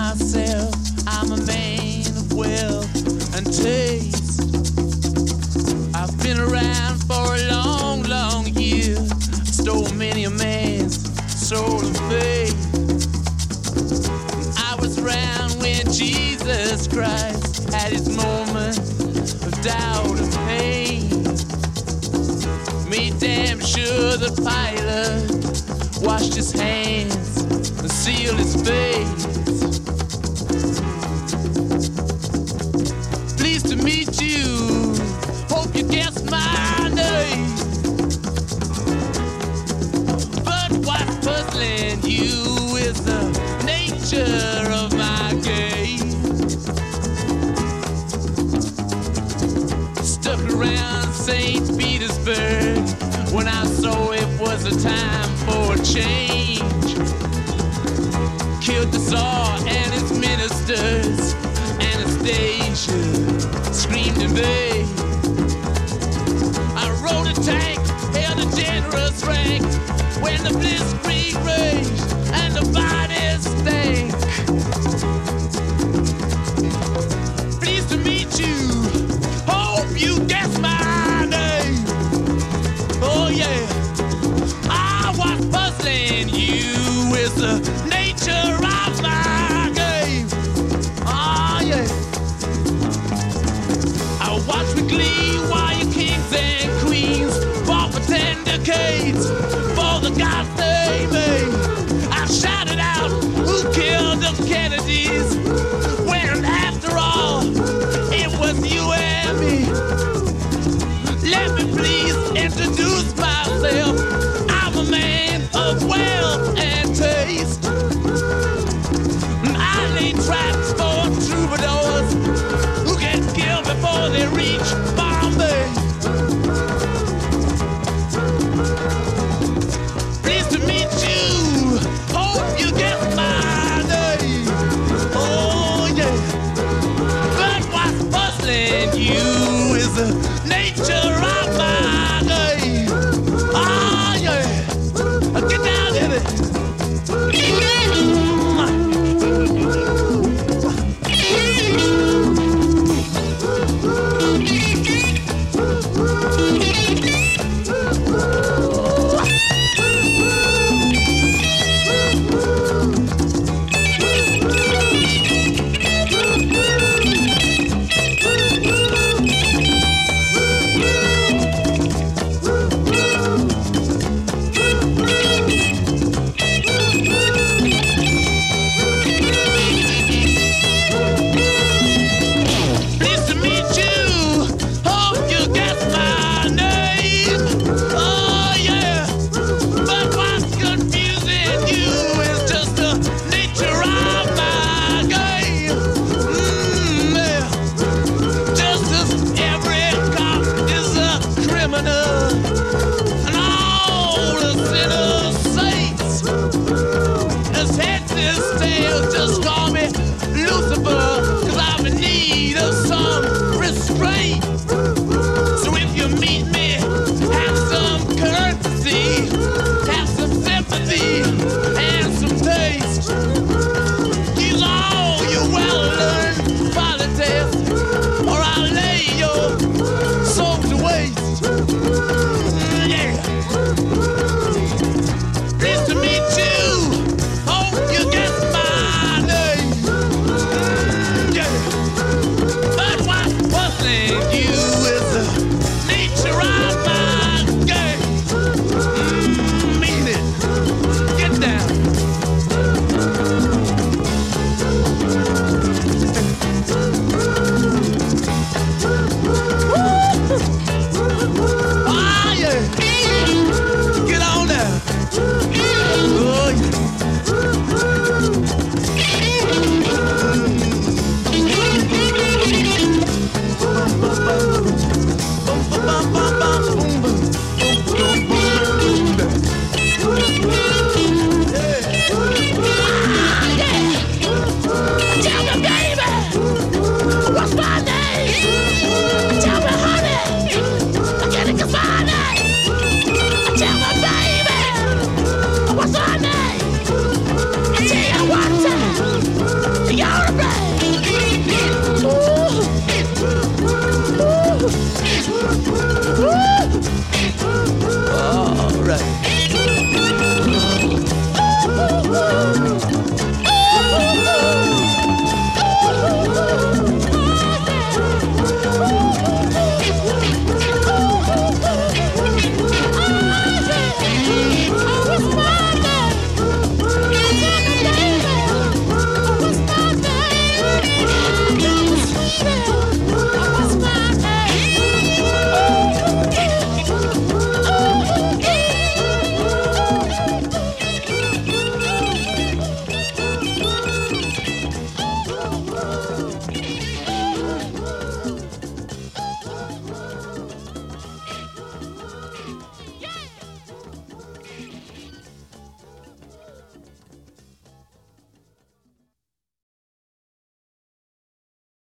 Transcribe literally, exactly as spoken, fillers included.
myself, I'm a man of wealth and taste. I've been around for a long, long year. Stole many a man's soul of faith. I was around when Jesus Christ had his moment of doubt and pain. Made damn sure the Pilate washed his hands and sealed his face. Pleased to meet you, hope you guessed my name. But what's puzzling you is the nature of my game. Stuck around Saint Petersburg when I saw it was a time for a change. Killed the Tsar and his ministers. Anastasia screamed in vain. I rode a tank, held a generous rank when the blitzkrieg raged and the bodies stank. Pleased to meet you, hope you guess my name. Oh yeah, I was puzzling you with the nature of my game. Oh yeah, I watch with glee while your kings and queens fought for ten decades for the gods they made. I shouted out, who killed the Kennedys? When after all, it was you and me. Let me please introduce myself. I'm a man of wealth and taste. I lay traps for troubadours who get killed before they reach Bombay. Pleased to meet you, hope you get my name. Oh yeah, but what's puzzling you is the nature of my game. Oh yeah, get down in it. You